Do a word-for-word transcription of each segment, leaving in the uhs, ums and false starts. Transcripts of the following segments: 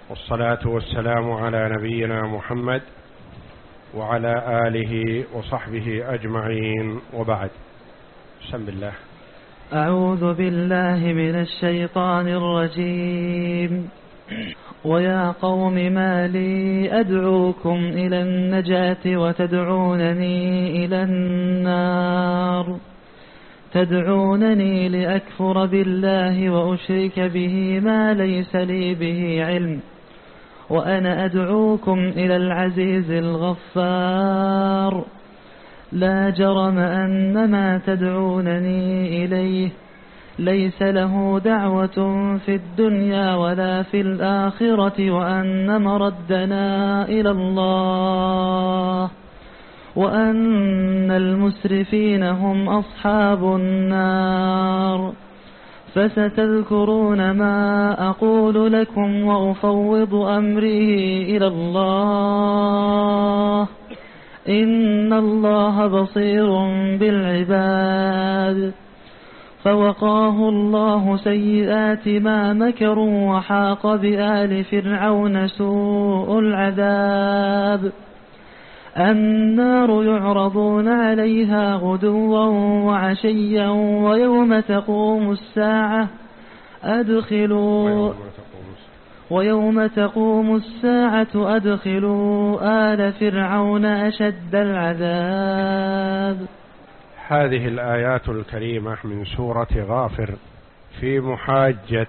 والصلاة والسلام على نبينا محمد وعلى آله وصحبه أجمعين، وبعد. بسم الله. أعوذ بالله من الشيطان الرجيم. ويا قوم ما لي أدعوكم إلى النجاة وتدعونني إلى النار تدعونني لأكفر بالله وأشرك به ما ليس لي به علم وأنا أدعوكم إلى العزيز الغفار. لا جرم أن ما تدعونني إليه ليس له دعوة في الدنيا ولا في الآخرة، وأن مردنا إلى الله، وأن المسرفين هم أصحاب النار. فستذكرون ما أقول لكم وأفوض أمري إلى الله، إن الله بصير بالعباد. فوقاه الله سيئات ما مكروا وحاق بآل فرعون سوء العذاب. النار يعرضون عليها غدوا وعشيا ويوم تقوم الساعة أدخلوا ويوم تقوم الساعة أدخلوا آل فرعون أشد العذاب. هذه الآيات الكريمة من سورة غافر في محاجة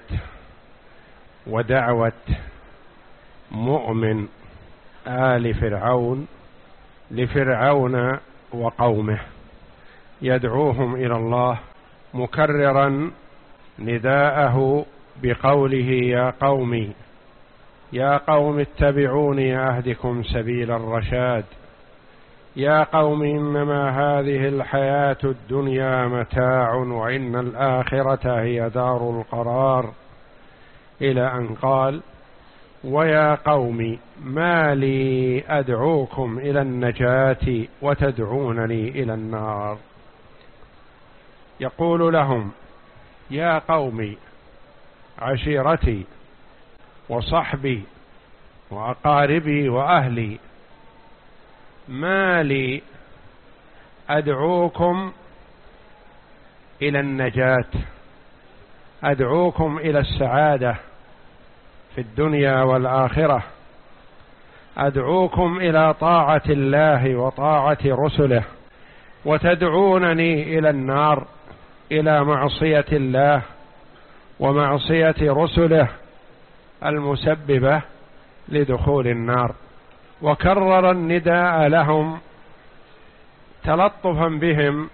ودعوة مؤمن آل فرعون لفرعون وقومه، يدعوهم إلى الله مكررا نداءه بقوله: يا قومي يا قوم اتبعوني أهدكم سبيل الرشاد، يا قوم إنما هذه الحياة الدنيا متاع وإن الآخرة هي دار القرار، إلى أن قال: ويا قوم ما لي أدعوكم إلى النجاة وتدعونني إلى النار. يقول لهم: يا قومي، عشيرتي وصحبي وأقاربي وأهلي، ما لي أدعوكم إلى النجاة، أدعوكم إلى السعادة في الدنيا والآخرة، أدعوكم إلى طاعة الله وطاعة رسله، وتدعونني إلى النار، إلى معصية الله ومعصية رسله المسببة لدخول النار. وكرر النداء لهم تلطفا بهم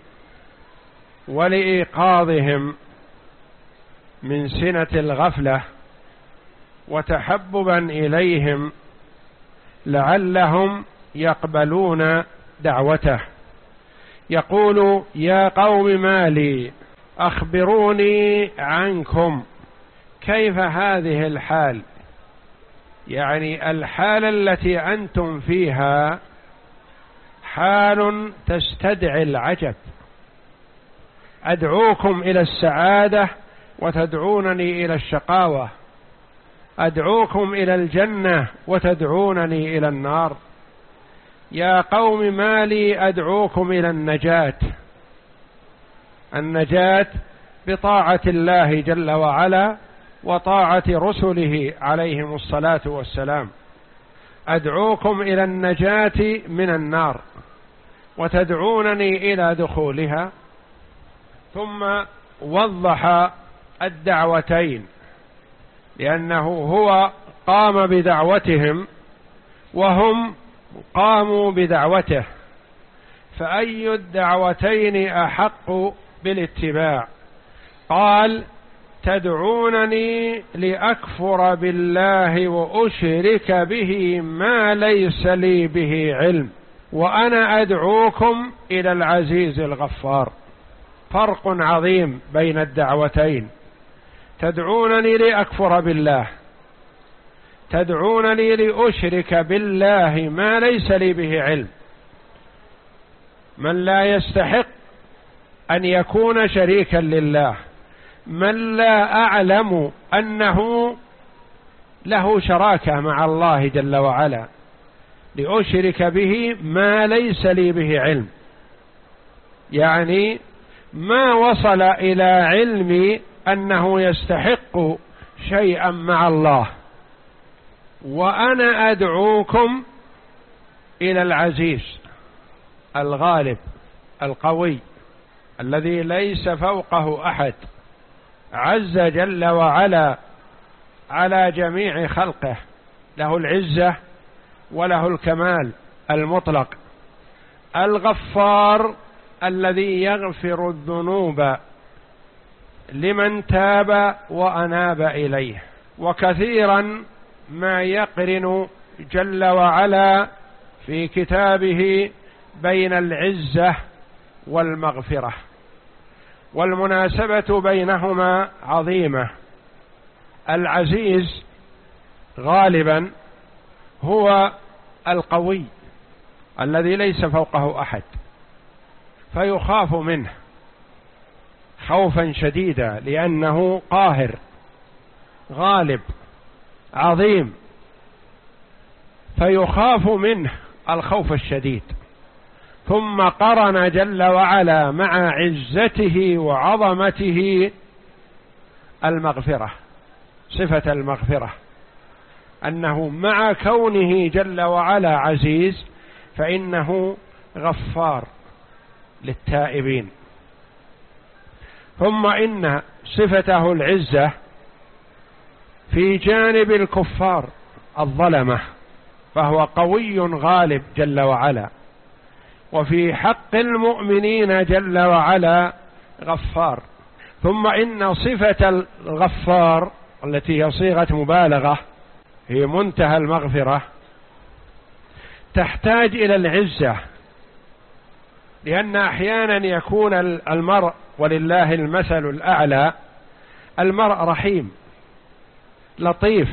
ولإيقاظهم من سنة الغفلة وتحببا إليهم لعلهم يقبلون دعوته. يقول: يا قوم ما لي، أخبروني عنكم، كيف هذه الحال؟ يعني الحال التي أنتم فيها حال تستدعي العجب. أدعوكم إلى السعادة وتدعونني إلى الشقاوة، أدعوكم إلى الجنة وتدعونني إلى النار. يا قوم ما لي أدعوكم إلى النجاة، النجاة بطاعة الله جل وعلا وطاعة رسله عليهم الصلاة والسلام. أدعوكم إلى النجاة من النار وتدعونني إلى دخولها. ثم وضح الدعوتين، لأنه هو قام بدعوتهم وهم قاموا بدعوته، فأي الدعوتين أحق بالاتباع؟ قال: تدعونني لأكفر بالله وأشرك به ما ليس لي به علم وأنا أدعوكم إلى العزيز الغفار. فرق عظيم بين الدعوتين. تدعونني لأكفر بالله، تدعونني لأشرك بالله ما ليس لي به علم. من لا يستحق أن يكون شريكا لله، من لا أعلم أنه له شراكة مع الله جل وعلا لأشرك به ما ليس لي به علم، يعني ما وصل إلى علمي أنه يستحق شيئا مع الله، وأنا أدعوكم إلى العزيز الغالب القوي الذي ليس فوقه أحد، عز جل وعلا على جميع خلقه، له العزة وله الكمال المطلق، الغفار الذي يغفر الذنوب لمن تاب وأناب إليه. وكثيرا ما يقرن جل وعلا في كتابه بين العزة والمغفرة، والمناسبة بينهما عظيمة. العزيز غالبا هو القوي الذي ليس فوقه أحد، فيخاف منه خوفا شديدا لأنه قاهر غالب عظيم، فيخاف منه الخوف الشديد. ثم قرن جل وعلا مع عزته وعظمته المغفرة، صفة المغفرة، أنه مع كونه جل وعلا عزيز فإنه غفار للتائبين. ثم إن صفته العزة في جانب الكفار الظلمة، فهو قوي غالب جل وعلا، وفي حق المؤمنين جل وعلا غفار. ثم إن صفة الغفار التي هي صيغة مبالغة، هي منتهى المغفرة، تحتاج إلى العزة، لأن أحيانا يكون المرء، ولله المثل الأعلى، المرء رحيم لطيف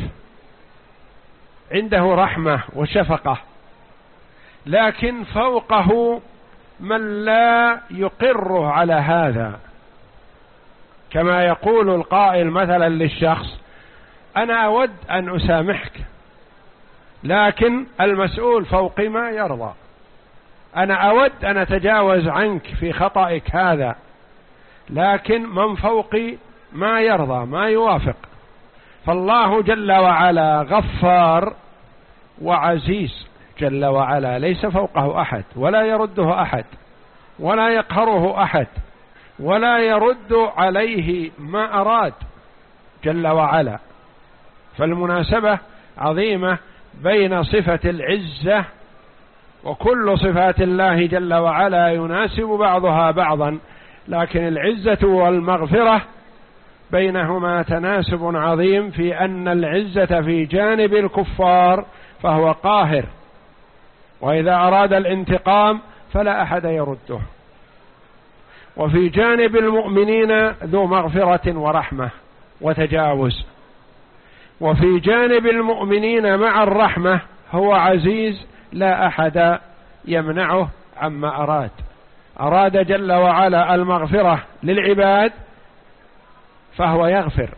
عنده رحمة وشفقة، لكن فوقه من لا يقره على هذا، كما يقول القائل مثلا للشخص: أنا أود أن أسامحك، لكن المسؤول فوقي ما يرضى. أنا أود أن أتجاوز عنك في خطئك هذا، لكن من فوقي ما يرضى ما يوافق. فالله جل وعلا غفار وعزيز جل وعلا، ليس فوقه أحد، ولا يرده أحد، ولا يقهره أحد، ولا يرد عليه ما أراد جل وعلا. فالمناسبة عظيمة بين صفة العزة، وكل صفات الله جل وعلا يناسب بعضها بعضا، لكن العزة والمغفرة بينهما تناسب عظيم، في أن العزة في جانب الكفار فهو قاهر، وإذا أراد الانتقام فلا أحد يرده، وفي جانب المؤمنين ذو مغفرة ورحمة وتجاوز، وفي جانب المؤمنين مع الرحمة هو عزيز لا أحد يمنعه عما أراد. أراد جل وعلا المغفرة للعباد فهو يغفر،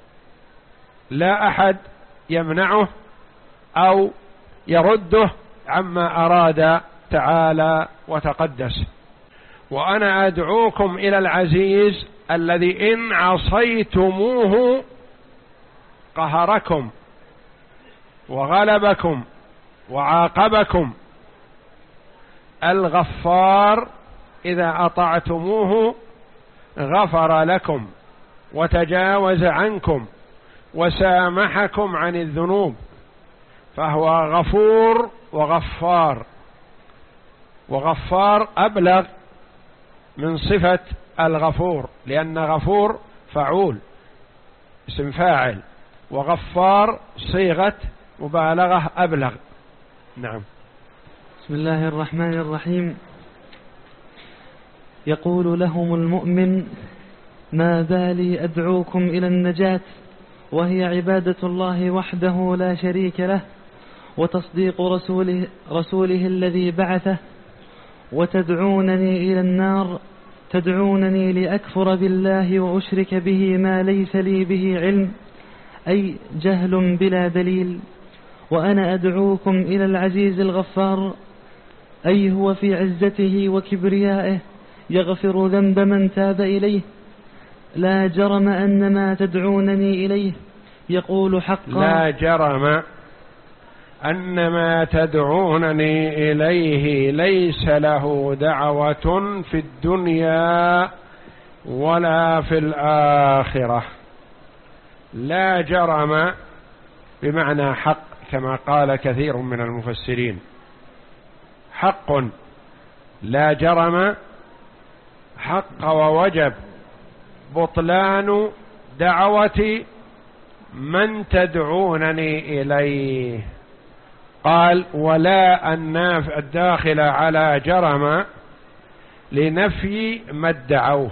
لا أحد يمنعه أو يرده عما أراد تعالى وتقدس. وأنا أدعوكم إلى العزيز الذي إن عصيتموه قهركم وغلبكم وعاقبكم، الغفار إذا أطعتموه غفر لكم وتجاوز عنكم وسامحكم عن الذنوب، فهو غفور وغفار. وغفار أبلغ من صفة الغفور، لأن غفور فعول اسم فاعل، وغفار صيغة مبالغة أبلغ. نعم. بسم الله الرحمن الرحيم. يقول لهم المؤمن: ما بالي أدعوكم إلى النجاة، وهي عبادة الله وحده لا شريك له، وتصديق رسوله, رسوله الذي بعثه، وتدعونني إلى النار، تدعونني لأكفر بالله وأشرك به ما ليس لي به علم، أي جهل بلا دليل. وأنا أدعوكم إلى العزيز الغفار، أي هو في عزته وكبريائه يغفر ذنب من تاب إليه. لا جرم أن ما تدعونني إليه يقول حقا لا جرم أن ما تدعونني إليه ليس له دعوة في الدنيا ولا في الآخرة. لا جرم بمعنى حق كما قال كثير من المفسرين، حق لا جرم حق ووجب بطلان دعوة من تدعونني إليه. قال ولا الناف الداخل على جرم لنفي ما ادعوه.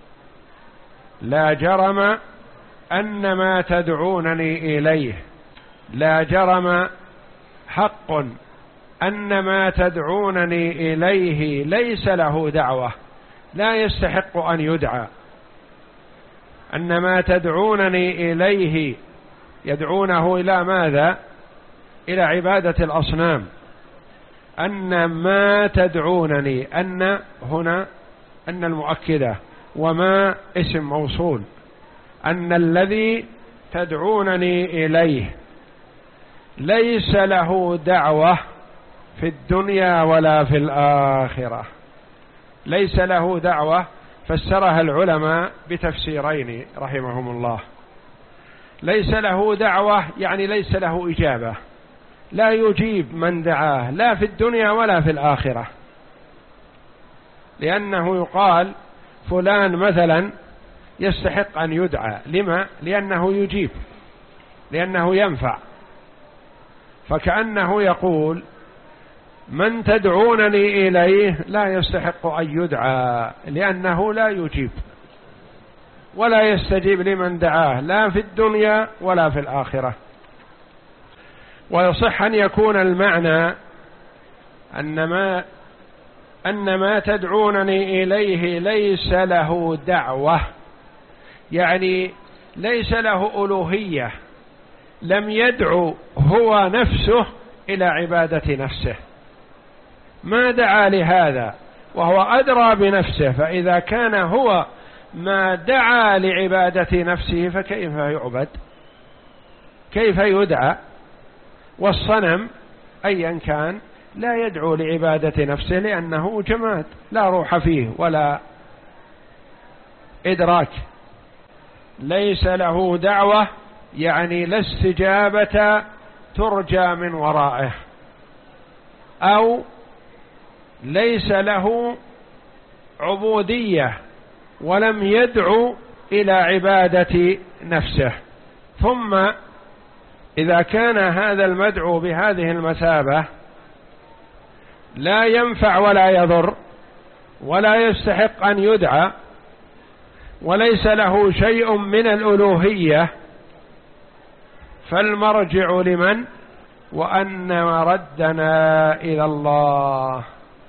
لا جرم أن ما تدعونني إليه، لا جرم حق أن ما تدعونني إليه ليس له دعوة، لا يستحق أن يدعى. أن ما تدعونني إليه يدعونه إلى ماذا؟ إلى عبادة الأصنام. أن ما تدعونني، أن هنا أن المؤكدة، وما اسم موصول. أن الذي تدعونني إليه ليس له دعوة في الدنيا ولا في الآخرة. ليس له دعوة فسرها العلماء بتفسيرين رحمهم الله. ليس له دعوة يعني ليس له إجابة، لا يجيب من دعاه لا في الدنيا ولا في الآخرة. لأنه يقال فلان مثلا يستحق أن يدعى، لما؟ لأنه يجيب، لأنه ينفع. فكأنه يقول من تدعونني إليه لا يستحق أن يدعى لأنه لا يجيب ولا يستجيب لمن دعاه لا في الدنيا ولا في الآخرة. ويصح أن يكون المعنى أن ما أن ما تدعونني إليه ليس له دعوة، يعني ليس له ألوهية، لم يدعو هو نفسه إلى عبادة نفسه، ما دعا لهذا وهو أدرى بنفسه. فإذا كان هو ما دعا لعبادة نفسه فكيف يعبد؟ كيف يدعى؟ والصنم أيا كان لا يدعو لعبادة نفسه لأنه جماد لا روح فيه ولا إدراك. ليس له دعوة يعني لا استجابة ترجى من ورائه، أو ليس له عبودية ولم يدعو إلى عبادة نفسه. ثم إذا كان هذا المدعو بهذه المثابة لا ينفع ولا يضر ولا يستحق أن يدعى وليس له شيء من الألوهية، فالمرجع لمن؟ وأن مردنا إلى الله.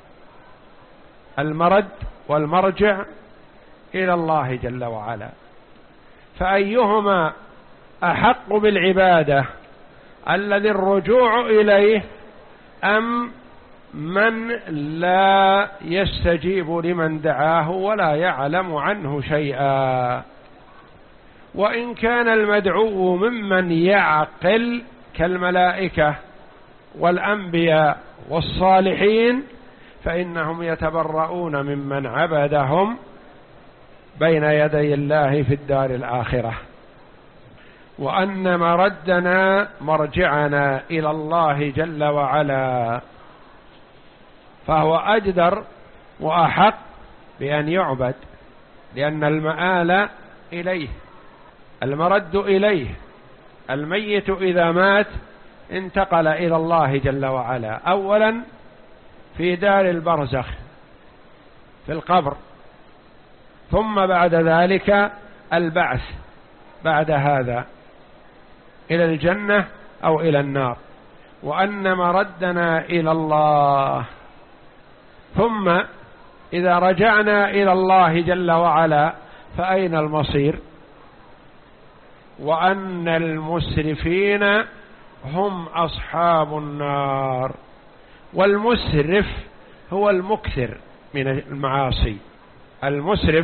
المرد والمرجع إلى الله جل وعلا. فأيهما أحق بالعبادة، الذي الرجوع إليه أم من لا يستجيب لمن دعاه ولا يعلم عنه شيئا؟ وإن كان المدعو ممن يعقل كالملائكة والأنبياء والصالحين فإنهم يتبرؤون ممن عبدهم بين يدي الله في الدار الآخرة. وأن مردنا مرجعنا إلى الله جل وعلا، فهو أجدر وأحق بأن يعبد، لأن المآل إليه، المرد إليه. الميت إذا مات انتقل إلى الله جل وعلا، أولا في دار البرزخ في القبر، ثم بعد ذلك البعث بعد هذا إلى الجنة أو إلى النار. وأن مردنا إلى الله، ثم إذا رجعنا إلى الله جل وعلا فأين المصير؟ وأن المسرفين هم أصحاب النار. والمسرف هو المكثر من المعاصي، المسرف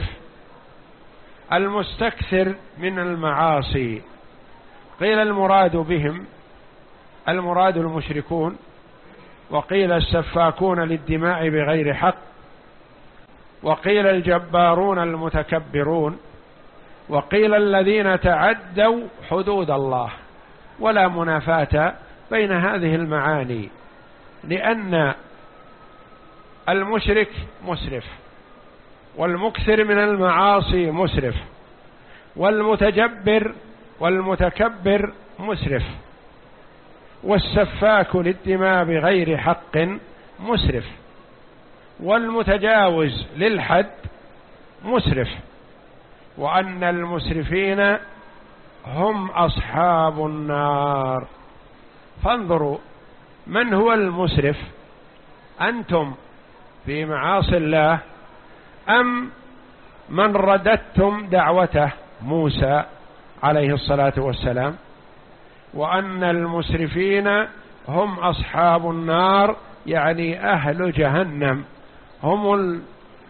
المستكثر من المعاصي. قيل المراد بهم المراد المشركون، وقيل السفاكون للدماء بغير حق، وقيل الجبارون المتكبرون، وقيل الذين تعدوا حدود الله. ولا منافاة بين هذه المعاني، لأن المشرك مسرف، والمكثر من المعاصي مسرف، والمتجبر والمتكبر مسرف، والسفاك للدماء بغير حق مسرف، والمتجاوز للحد مسرف. وأن المسرفين هم أصحاب النار. فانظروا من هو المسرف، أنتم في معاصي الله أم من رددتم دعوته موسى عليه الصلاة والسلام؟ وأن المسرفين هم أصحاب النار، يعني أهل جهنم، هم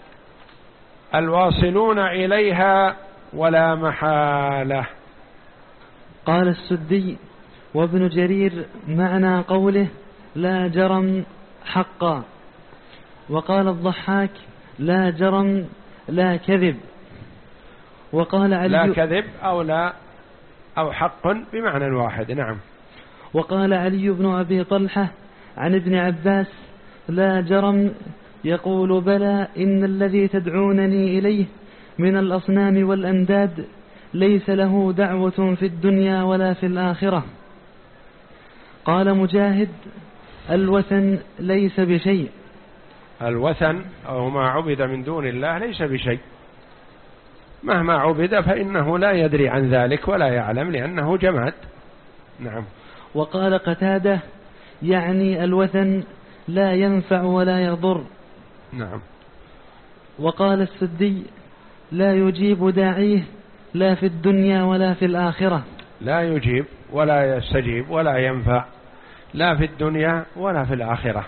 الواصلون إليها ولا محالة. قال السدي وابن جرير معنى قوله لا جرم حقا. وقال الضحاك لا جرم لا كذب. وقال علي لا كذب أو لا أو حق بمعنى واحد. نعم. وقال علي بن أبي طلحة عن ابن عباس لا جرم يقول بلى إن الذي تدعونني إليه من الأصنام والأنداد ليس له دعوة في الدنيا ولا في الآخرة. قال مجاهد الوثن ليس بشيء. الوثن أو ما عبد من دون الله ليس بشيء، مهما عبد فإنه لا يدري عن ذلك ولا يعلم لأنه جماد. نعم. وقال قتادة يعني الوثن لا ينفع ولا يضر. نعم. وقال السدي لا يجيب داعيه لا في الدنيا ولا في الآخرة. لا يجيب ولا يستجيب ولا ينفع لا في الدنيا ولا في الآخرة.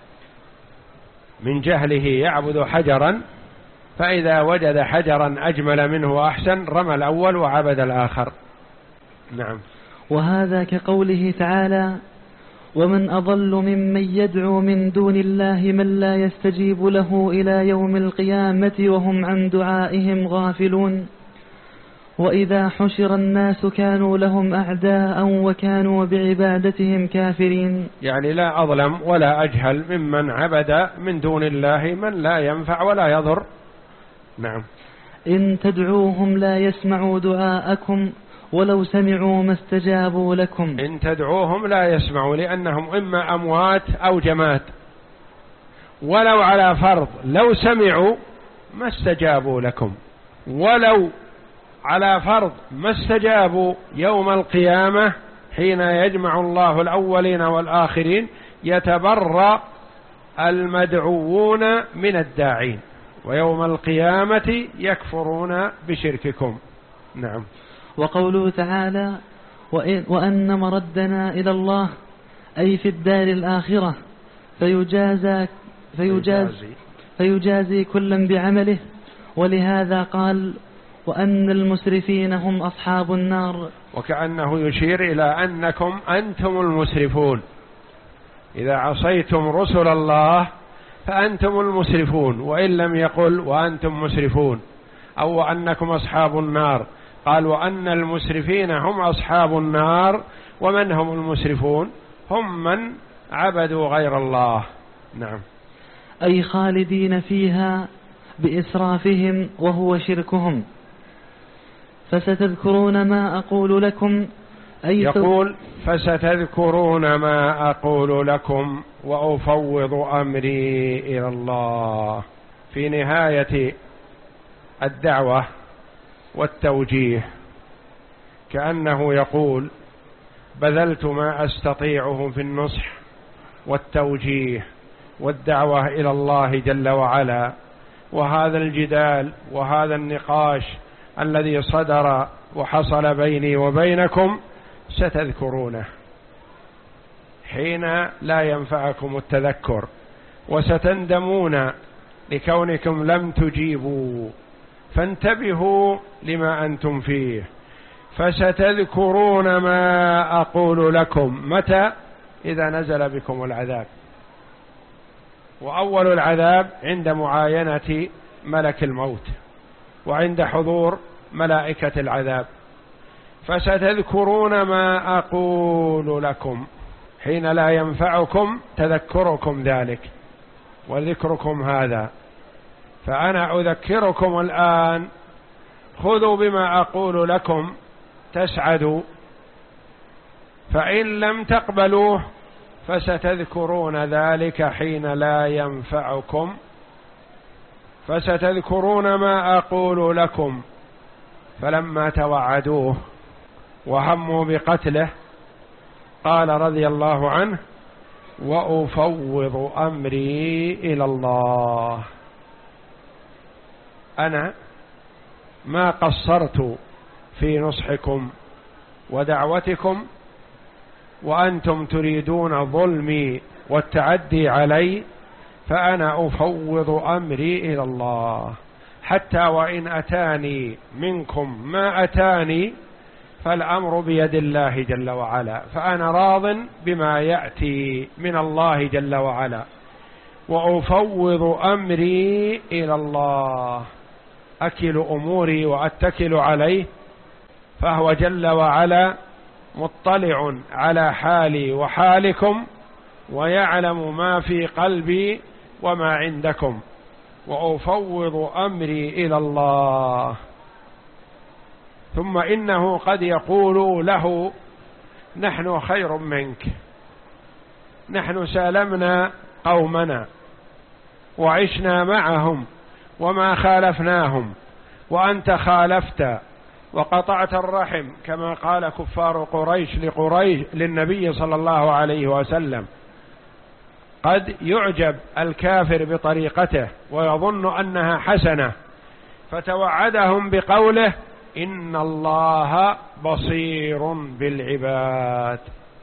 من جهله يعبد حجرا، فإذا وجد حجرا أجمل منه وأحسن رمى الأول وعبد الآخر. نعم. وهذا كقوله تعالى ومن أضل ممن يدعو من دون الله من لا يستجيب له إلى يوم القيامة وهم عن دعائهم غافلون. وإذا حشر الناس كانوا لهم أعداء وكانوا بعبادتهم كافرين. يعني لا أظلم ولا أجهل ممن عبد من دون الله من لا ينفع ولا يضر. نعم. إن تدعوهم لا يسمعوا دعاءكم ولو سمعوا ما استجابوا لكم. إن تدعوهم لا يسمعوا لأنهم إما أموات أو جماد، ولو على فرض لو سمعوا ما استجابوا لكم، ولو على فرض ما استجابوا يوم القيامة حين يجمع الله الأولين والآخرين يتبرأ المدعوون من الداعين، ويوم القيامة يكفرون بشرككم. نعم. وقوله تعالى وأن مردنا إلى الله أي في الدار الآخرة فيجازى فيجازي, فيجازي كلا بعمله. ولهذا قال وأن المسرفين هم أصحاب النار، وكأنه يشير إلى أنكم أنتم المسرفون. إذا عصيتم رسل الله فأنتم المسرفون، وإن لم يقل وأنتم مسرفون أو أنكم أصحاب النار، قال وأن المسرفين هم أصحاب النار. ومن هم المسرفون؟ هم من عبدوا غير الله. نعم. أي خالدين فيها بإسرافهم وهو شركهم. فستذكرون ما أقول لكم أي يقول فستذكرون ما أقول لكم وأفوض أمري إلى الله. في نهاية الدعوة والتوجيه كأنه يقول بذلت ما أستطيعه في النصح والتوجيه والدعوة إلى الله جل وعلا. وهذا الجدال وهذا النقاش الذي صدر وحصل بيني وبينكم ستذكرونه حين لا ينفعكم التذكر، وستندمون لكونكم لم تجيبوا، فانتبهوا لما أنتم فيه. فستذكرون ما أقول لكم. متى؟ إذا نزل بكم العذاب. وأول العذاب عند معاينة ملك الموت وعند حضور ملائكة العذاب. فستذكرون ما أقول لكم حين لا ينفعكم تذكركم ذلك وذكركم هذا. فأنا أذكركم الآن، خذوا بما أقول لكم تسعدوا، فإن لم تقبلوه فستذكرون ذلك حين لا ينفعكم. فستذكرون ما أقول لكم. فلما توعدوه وهموا بقتله قال رضي الله عنه: وأفوض أمري إلى الله. أنا ما قصرت في نصحكم ودعوتكم وأنتم تريدون ظلمي والتعدي علي، فأنا أفوض أمري إلى الله، حتى وإن أتاني منكم ما أتاني فالأمر بيد الله جل وعلا، فأنا راض بما يأتي من الله جل وعلا. وأفوض أمري إلى الله، أكل أموري وأتكل عليه، فهو جل وعلا مطلع على حالي وحالكم ويعلم ما في قلبي وما عندكم. وأفوض أمري إلى الله. ثم إنه قد يقول له: نحن خير منك، نحن سالمنا قومنا وعشنا معهم وما خالفناهم، وأنت خالفت وقطعت الرحم، كما قال كفار قريش لقريش للنبي صلى الله عليه وسلم. قد يعجب الكافر بطريقته ويظن أنها حسنة، فتوعدهم بقوله: إن الله بصير بالعباد.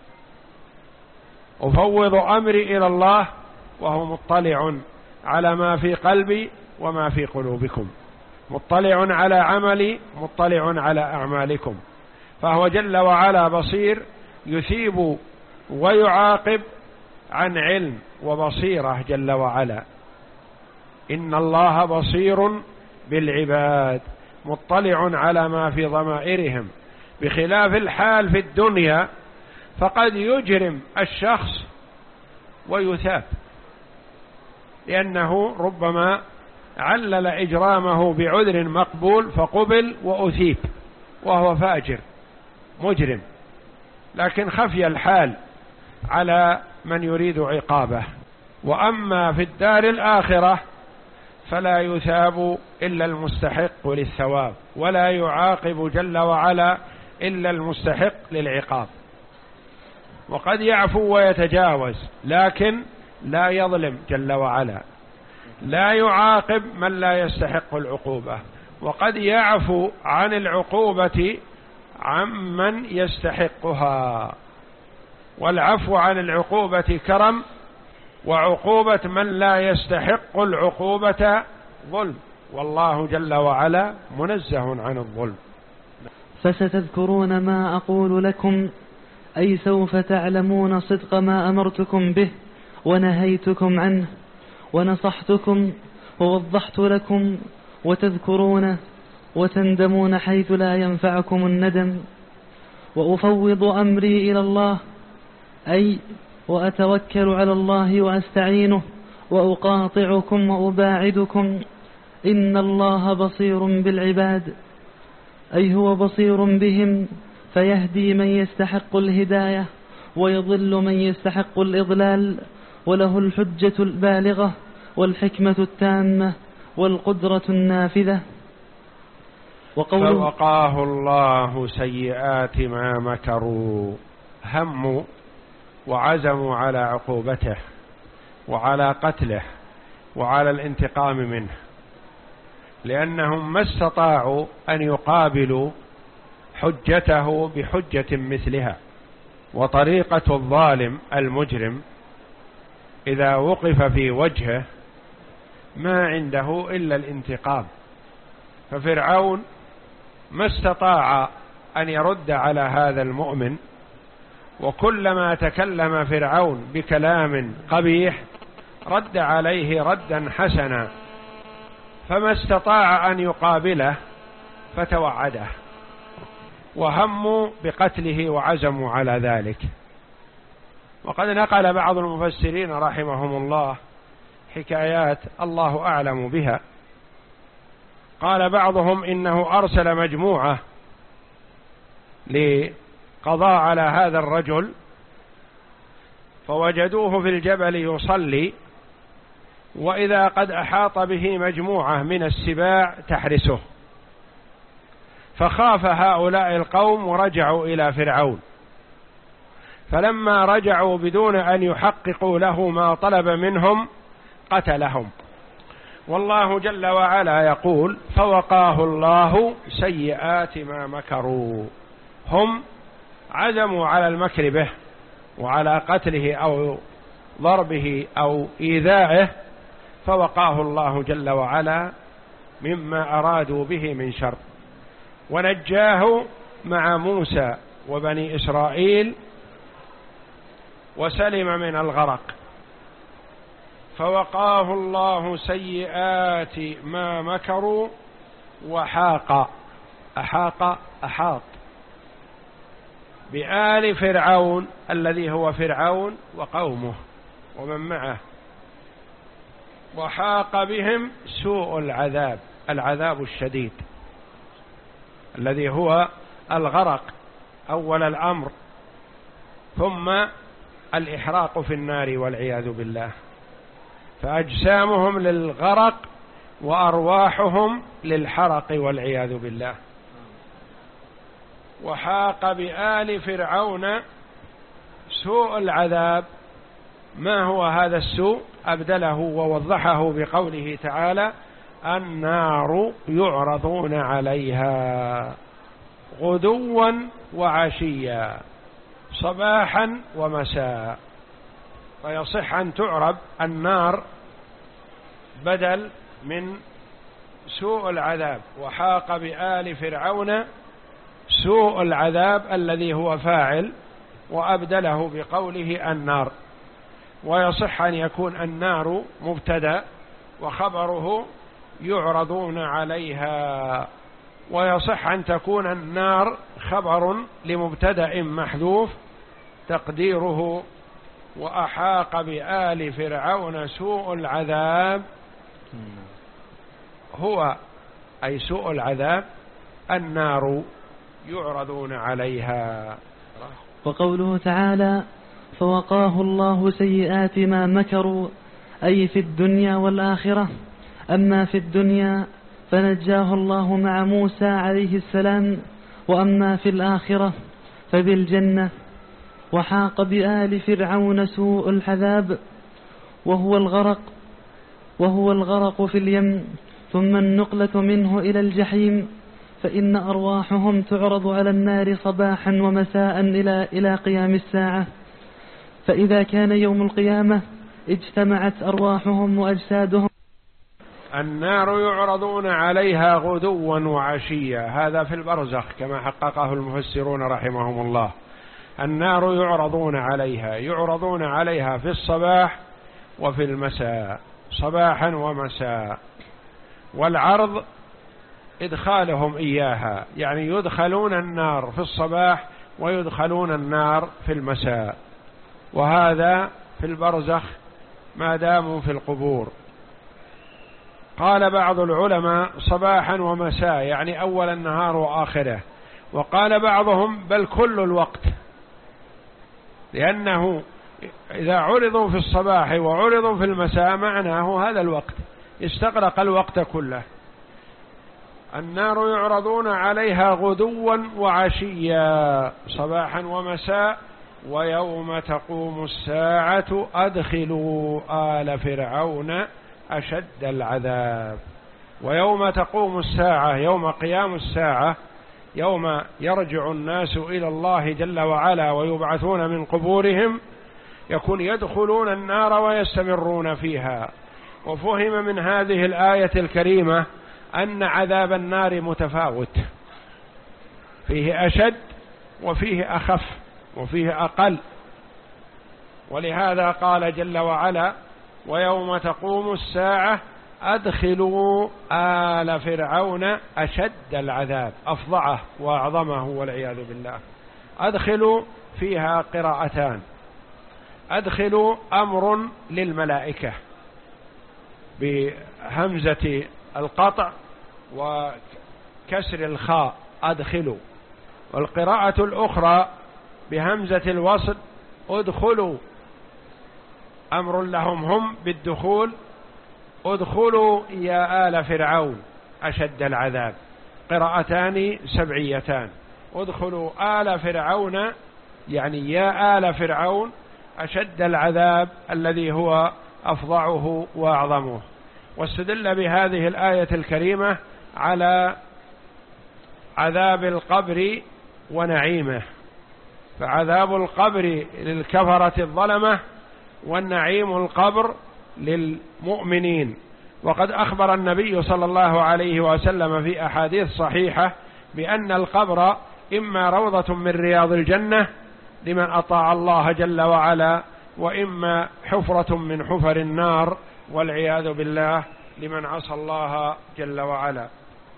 أفوض أمري إلى الله وهو مطلع على ما في قلبي وما في قلوبكم، مطلع على عملي، مطلع على أعمالكم، فهو جل وعلا بصير، يثيب ويعاقب عن علم وبصيرة جل وعلا. إن الله بصير بالعباد، مطلع على ما في ضمائرهم، بخلاف الحال في الدنيا، فقد يجرم الشخص ويثاب، لأنه ربما علل إجرامه بعذر مقبول فقبل وأثيب وهو فاجر مجرم، لكن خفي الحال على من يريد عقابه. وأما في الدار الآخرة فلا يثاب إلا المستحق للثواب، ولا يعاقب جل وعلا إلا المستحق للعقاب. وقد يعفو ويتجاوز، لكن لا يظلم جل وعلا، لا يعاقب من لا يستحق العقوبة. وقد يعفو عن العقوبة عمن يستحقها، والعفو عن العقوبة كرم، وعقوبة من لا يستحق العقوبة ظلم، والله جل وعلا منزه عن الظلم. فستذكرون ما أقول لكم، أي سوف تعلمون صدق ما أمرتكم به ونهيتكم عنه ونصحتكم ووضحت لكم، وتذكرونه وتندمون حيث لا ينفعكم الندم. وأفوض أمري إلى الله، أي وأتوكل على الله وأستعينه، وأقاطعكم وأباعدكم. إن الله بصير بالعباد، أي هو بصير بهم، فيهدي من يستحق الهداية ويضل من يستحق الإضلال، وله الحجة البالغة والحكمة التامة والقدرة النافذة. فوقاه الله سيئات ما مكروا، هموا وعزموا على عقوبته وعلى قتله وعلى الانتقام منه، لأنهم ما استطاعوا أن يقابلوا حجته بحجة مثلها. وطريقة الظالم المجرم إذا وقف في وجهه ما عنده إلا الانتقام، ففرعون ما استطاع أن يرد على هذا المؤمن، وكلما تكلم فرعون بكلام قبيح رد عليه ردا حسنا، فما استطاع أن يقابله فتوعده، وهموا بقتله وعزموا على ذلك. وقد نقل بعض المفسرين رحمهم الله حكايات الله أعلم بها. قال بعضهم إنه أرسل مجموعة لقضاء على هذا الرجل، فوجدوه في الجبل يصلي، وإذا قد أحاط به مجموعة من السباع تحرسه، فخاف هؤلاء القوم ورجعوا إلى فرعون. فلما رجعوا بدون أن يحققوا له ما طلب منهم قتلهم. والله جل وعلا يقول: فوقاه الله سيئات ما مكروا. هم عزموا على المكر به وعلى قتله أو ضربه أو إيذائه، فوقاه الله جل وعلا مما أرادوا به من شر، ونجاه مع موسى وبني إسرائيل وسلم من الغرق. فوقاه الله سيئات ما مكروا وحاق أحاق أحاط بآل فرعون الذي هو فرعون وقومه ومن معه، وحاق بهم سوء العذاب، العذاب الشديد الذي هو الغرق أول الأمر، ثم الإحراق في النار والعياذ بالله. فأجسامهم للغرق وأرواحهم للحرق والعياذ بالله. وحاق بآل فرعون سوء العذاب. ما هو هذا السوء؟ أبدله ووضحه بقوله تعالى: النار يعرضون عليها غدوا وعشيا صباحا ومساء. فيصح أن تعرب النار بدل من سوء العذاب، وحاق بآل فرعون سوء العذاب الذي هو فاعل، وأبدله بقوله النار. ويصح أن يكون النار مبتدأ وخبره يعرضون عليها، ويصح أن تكون النار خبر لمبتدأ محذوف تقديره وأحاق بآل فرعون سوء العذاب. هو أي سوء العذاب النار يعرضون عليها. وقوله تعالى: فوقاه الله سيئات ما مكروا، أي في الدنيا والآخرة. أما في الدنيا فنجاه الله مع موسى عليه السلام، وأما في الآخرة فبالجنة. وحاق بآل فرعون سوء العذاب وهو الغرق وهو الغرق في اليم، ثم النقلة منه إلى الجحيم، فإن أرواحهم تعرض على النار صباحا ومساء إلى إلى قيام الساعة. فإذا كان يوم القيامة اجتمعت أرواحهم وأجسادهم. النار يعرضون عليها غدوا وعشيا، هذا في البرزخ كما حققه المفسرون رحمهم الله. النار يعرضون عليها، يعرضون عليها في الصباح وفي المساء، صباحا ومساء. والعرض إدخالهم إياها، يعني يدخلون النار في الصباح ويدخلون النار في المساء، وهذا في البرزخ ما داموا في القبور. قال بعض العلماء صباحا ومساء، يعني أول النهار وآخره. وقال بعضهم بل كل الوقت، لأنه إذا عرضوا في الصباح وعرضوا في المساء معناه هذا الوقت، استغرق الوقت كله. النار يعرضون عليها غدوا وعشيا صباحا ومساء، ويوم تقوم الساعة أدخلوا آل فرعون أشد العذاب. ويوم تقوم الساعة، يوم قيام الساعة، يوم يرجع الناس إلى الله جل وعلا ويبعثون من قبورهم يكون يدخلون النار ويستمرون فيها. وفهم من هذه الآية الكريمة أن عذاب النار متفاوت، فيه أشد وفيه أخف وفيه أقل، ولهذا قال جل وعلا: ويوم تقوم الساعة أدخلوا آل فرعون أشد العذاب، أفظعه وأعظمه والعياذ بالله. أدخلوا فيها قراءتان، أدخلوا أمر للملائكة بهمزة القطع وكسر الخاء أدخلوا، والقراءة الأخرى بهمزة الوصل ادخلوا، أمر لهم هم بالدخول، ادخلوا يا آل فرعون أشد العذاب. قراءتان سبعيتان، ادخلوا آل فرعون يعني يا آل فرعون أشد العذاب الذي هو أفظعه وأعظمه. واستدل بهذه الآية الكريمة على عذاب القبر ونعيمه، فعذاب القبر للكفرة الظلمة والنعيم القبر للمؤمنين. وقد أخبر النبي صلى الله عليه وسلم في أحاديث صحيحة بأن القبر إما روضة من رياض الجنة لمن أطاع الله جل وعلا، وإما حفرة من حفر النار والعياذ بالله لمن عصى الله جل وعلا.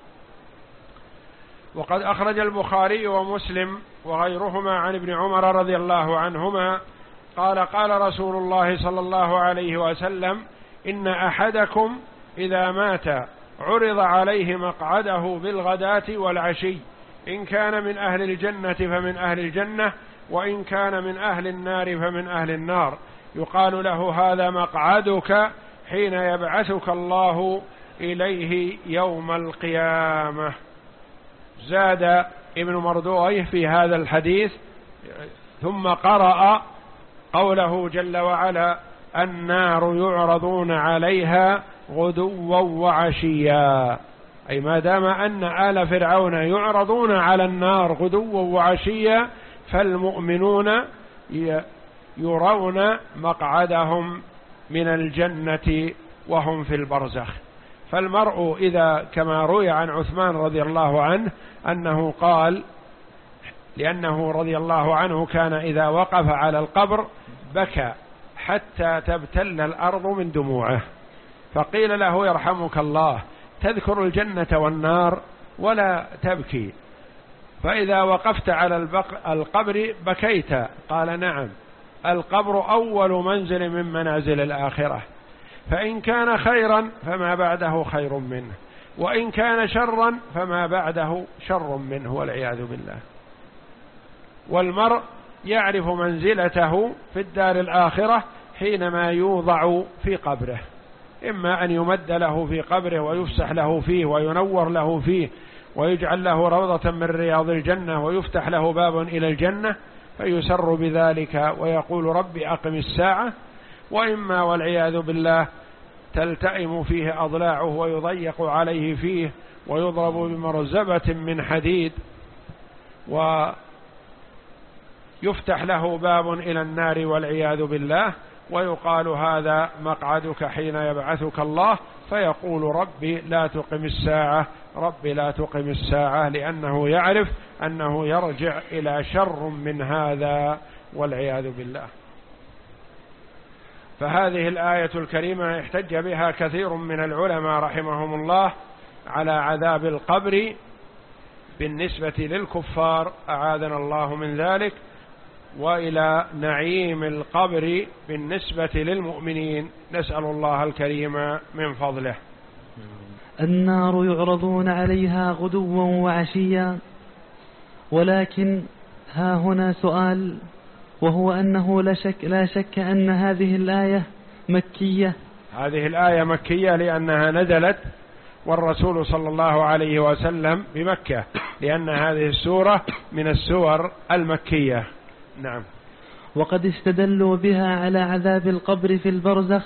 وقد أخرج البخاري ومسلم وغيرهما عن ابن عمر رضي الله عنهما قال: قال رسول الله صلى الله عليه وسلم: إن أحدكم إذا مات عرض عليه مقعده بالغداة والعشي، إن كان من أهل الجنة فمن أهل الجنة، وإن كان من أهل النار فمن أهل النار، يقال له: هذا مقعدك حين يبعثك الله إليه يوم القيامة. زاد ابن مردويه في هذا الحديث: ثم قرأ قوله جل وعلا: النار يعرضون عليها غدوا وعشيا، أي ما دام أن آل فرعون يعرضون على النار غدوا وعشيا، فالمؤمنون يرون مقعدهم من الجنة وهم في البرزخ. فالمرء إذا كما روي عن عثمان رضي الله عنه أنه قال، لأنه رضي الله عنه كان إذا وقف على القبر بكى حتى تبتل الأرض من دموعه، فقيل له: يرحمك الله، تذكر الجنة والنار ولا تبكي، فإذا وقفت على القبر بكيت؟ قال: نعم، القبر أول منزل من منازل الآخرة، فإن كان خيرا فما بعده خير منه، وإن كان شرا فما بعده شر منه والعياذ بالله. والمرء يعرف منزلته في الدار الآخرة حينما يوضع في قبره، إما أن يمد له في قبره ويفسح له فيه وينور له فيه ويجعل له روضة من رياض الجنة ويفتح له باب إلى الجنة فيسر بذلك ويقول: رب أقم الساعة، وإما والعياذ بالله تلتئم فيه أضلاعه ويضيق عليه فيه ويضرب بمرزبة من حديد ويفتح له باب إلى النار والعياذ بالله، ويقال: هذا مقعدك حين يبعثك الله، فيقول: ربي لا تقم الساعة، ربي لا تقم الساعة، لأنه يعرف أنه يرجع إلى شر من هذا والعياذ بالله. فهذه الآية الكريمة احتج بها كثير من العلماء رحمهم الله على عذاب القبر بالنسبة للكفار، أعاذنا الله من ذلك، وإلى نعيم القبر بالنسبة للمؤمنين، نسأل الله الكريم من فضله. النار يعرضون عليها غدوا وعشيا، ولكن ها هنا سؤال، وهو أنه لا شك, لا شك أن هذه الآية مكية. هذه الآية مكية لأنها نزلت والرسول صلى الله عليه وسلم بمكة، لأن هذه السورة من السور المكية. نعم. وقد استدلوا بها على عذاب القبر في البرزخ.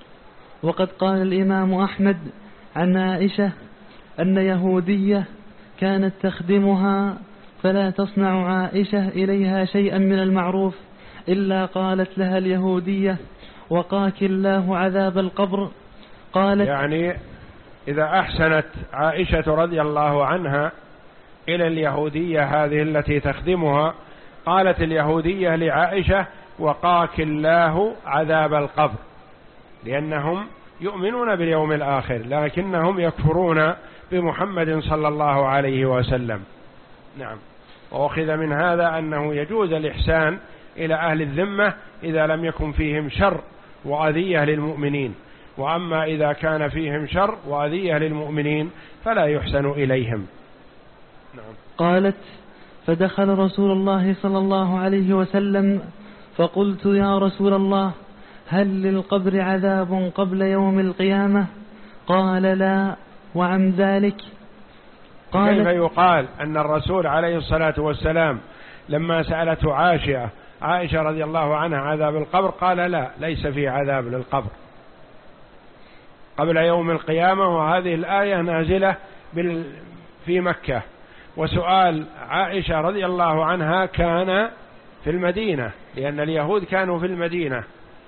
وقد قال الإمام أحمد عن عائشة أن يهودية كانت تخدمها فلا تصنع عائشة إليها شيئا من المعروف إلا قالت لها اليهودية وقاك الله عذاب القبر. قالت يعني إذا أحسنت عائشة رضي الله عنها إلى اليهودية هذه التي تخدمها، قالت اليهودية لعائشة وقاك الله عذاب القبر، لأنهم يؤمنون باليوم الآخر لكنهم يكفرون بمحمد صلى الله عليه وسلم. نعم. وأخذ من هذا أنه يجوز الإحسان إلى أهل الذمة إذا لم يكن فيهم شر وأذية للمؤمنين، وأما إذا كان فيهم شر وأذية للمؤمنين فلا يحسن إليهم. نعم. قالت فدخل رسول الله صلى الله عليه وسلم فقلت يا رسول الله هل للقبر عذاب قبل يوم القيامة؟ قال لا، وعن ذلك؟ كيف يقال أن الرسول عليه الصلاة والسلام لما سألته عائشة عائشة رضي الله عنها عذاب القبر قال لا، ليس في عذاب للقبر قبل يوم القيامة، وهذه الآية نازلة في مكة، وسؤال عائشة رضي الله عنها كان في المدينة لأن اليهود كانوا في المدينة.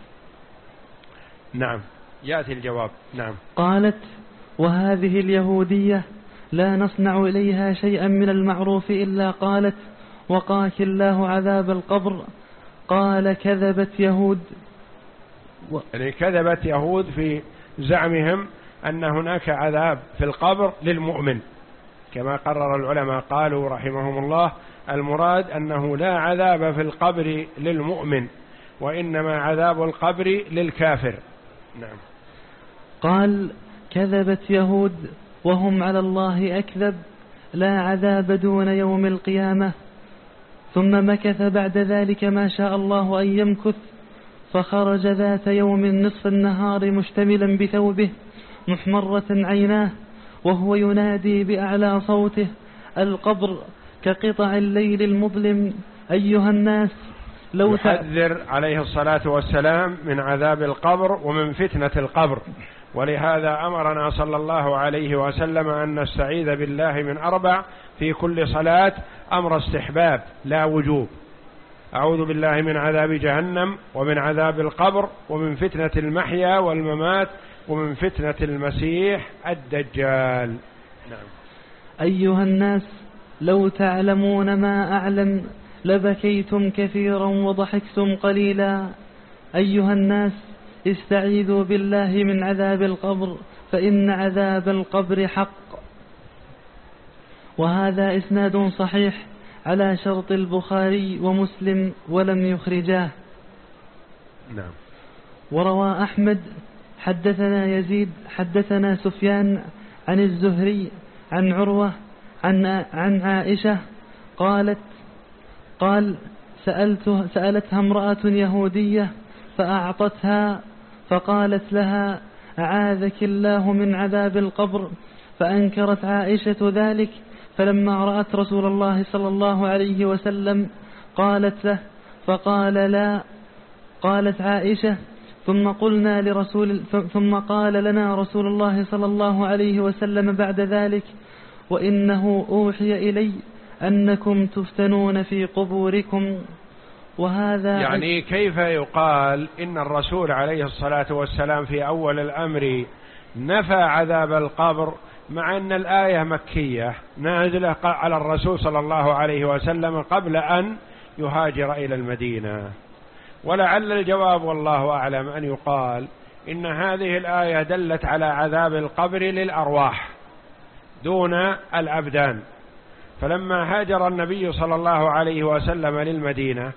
نعم. يأتي الجواب. نعم. قالت وهذه اليهودية لا نصنع إليها شيئا من المعروف إلا قالت وقاك الله عذاب القبر. قال كذبت يهود و... يعني كذبت يهود في زعمهم أن هناك عذاب في القبر للمؤمن، كما قرر العلماء قالوا رحمهم الله المراد أنه لا عذاب في القبر للمؤمن وإنما عذاب القبر للكافر. نعم. قال كذبت يهود وهم على الله أكذب، لا عذاب دون يوم القيامة. ثم مكث بعد ذلك ما شاء الله أن يمكث، فخرج ذات يوم نصف النهار مشتملا بثوبه محمرة عيناه وهو ينادي بأعلى صوته القبر كقطع الليل المظلم أيها الناس لو يحذر عليه الصلاة والسلام من عذاب القبر ومن فتنة القبر، ولهذا أمرنا صلى الله عليه وسلم أن نستعيذ بالله من أربع في كل صلاة، أمر استحباب لا وجوب: أعوذ بالله من عذاب جهنم ومن عذاب القبر ومن فتنة المحيا والممات ومن فتنة المسيح الدجال. نعم. أيها الناس لو تعلمون ما أعلم لبكيتم كثيرا وضحكتم قليلا. أيها الناس استعيذوا بالله من عذاب القبر فإن عذاب القبر حق. وهذا إسناد صحيح على شرط البخاري ومسلم ولم يخرجاه. نعم. وروى أحمد حدثنا يزيد حدثنا سفيان عن الزهري عن عروة عن عن عائشة قالت قال سألت سألتها امرأة يهودية فأعطتها فقالت لها أعاذك الله من عذاب القبر، فأنكرت عائشة ذلك، فلما رأت رسول الله صلى الله عليه وسلم قالت له فقال لا. قالت عائشة ثم قلنا لرسول ثم قال لنا رسول الله صلى الله عليه وسلم بعد ذلك وإنه أوحي إلي أنكم تفتنون في قبوركم. وهذا يعني كيف يقال إن الرسول عليه الصلاة والسلام في أول الأمر نفى عذاب القبر مع أن الآية مكية نازلة على الرسول صلى الله عليه وسلم قبل أن يهاجر إلى المدينة؟ ولعل الجواب والله أعلم أن يقال إن هذه الآية دلت على عذاب القبر للأرواح دون الأبدان، فلما هاجر النبي صلى الله عليه وسلم للمدينة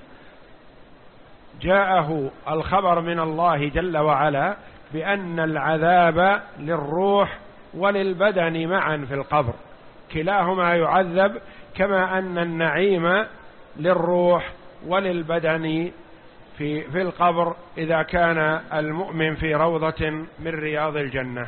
جاءه الخبر من الله جل وعلا بأن العذاب للروح وللبدن معا في القبر، كلاهما يعذب، كما أن النعيم للروح وللبدن في في القبر إذا كان المؤمن في روضة من رياض الجنة.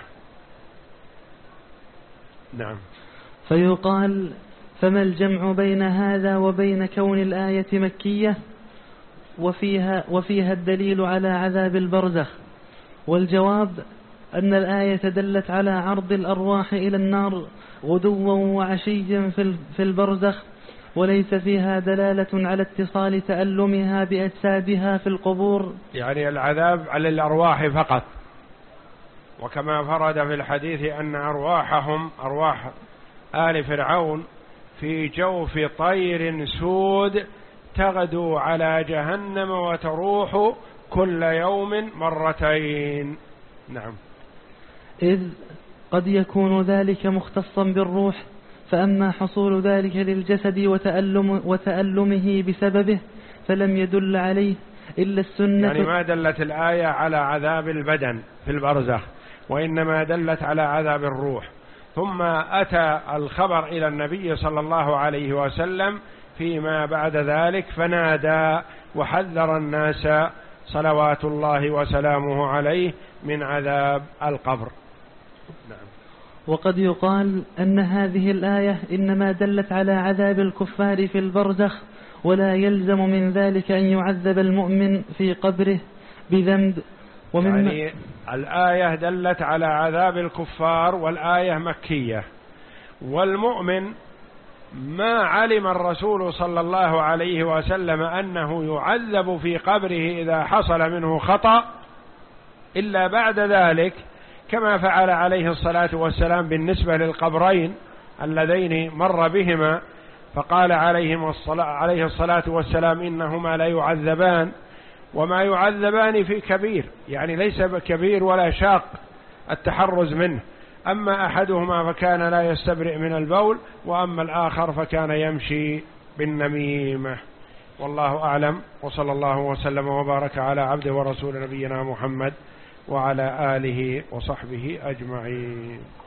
نعم. فيقال فما الجمع بين هذا وبين كون الآية مكية وفيها, وفيها الدليل على عذاب البرزخ؟ والجواب أن الآية دلت على عرض الأرواح إلى النار غدوا وعشيا في البرزخ، وليس فيها دلالة على اتصال تألمها بأجسادها في القبور. يعني العذاب على الأرواح فقط، وكما فرد في الحديث أن أرواحهم أرواح آل فرعون في جوف طير سود تغدو على جهنم وتروح كل يوم مرتين. نعم. إذ قد يكون ذلك مختصا بالروح، فأما حصول ذلك للجسد وتألم وتألمه بسببه فلم يدل عليه إلا السنة. يعني ما دلت الآية على عذاب البدن في البرزخ، وإنما دلت على عذاب الروح. ثم أتى الخبر إلى النبي صلى الله عليه وسلم فيما بعد ذلك فنادى وحذر الناس صلوات الله وسلامه عليه من عذاب القبر. نعم. وقد يقال أن هذه الآية إنما دلت على عذاب الكفار في البرزخ، ولا يلزم من ذلك أن يعذب المؤمن في قبره بذنب. ومن يعني الآية دلت على عذاب الكفار والآية مكية، والمؤمن ما علم الرسول صلى الله عليه وسلم أنه يعذب في قبره إذا حصل منه خطأ إلا بعد ذلك، كما فعل عليه الصلاة والسلام بالنسبة للقبرين اللذين مر بهما، فقال عليهم الصلاة عليه الصلاة والسلام إنهما لا يعذبان وما يعذبان في كبير، يعني ليس بكبير ولا شاق التحرز منه، أما أحدهما فكان لا يستبرئ من البول، وأما الآخر فكان يمشي بالنميمة. والله أعلم، وصلى الله وسلم وبارك على عبده ورسول نبينا محمد وعلى آله وصحبه أجمعين.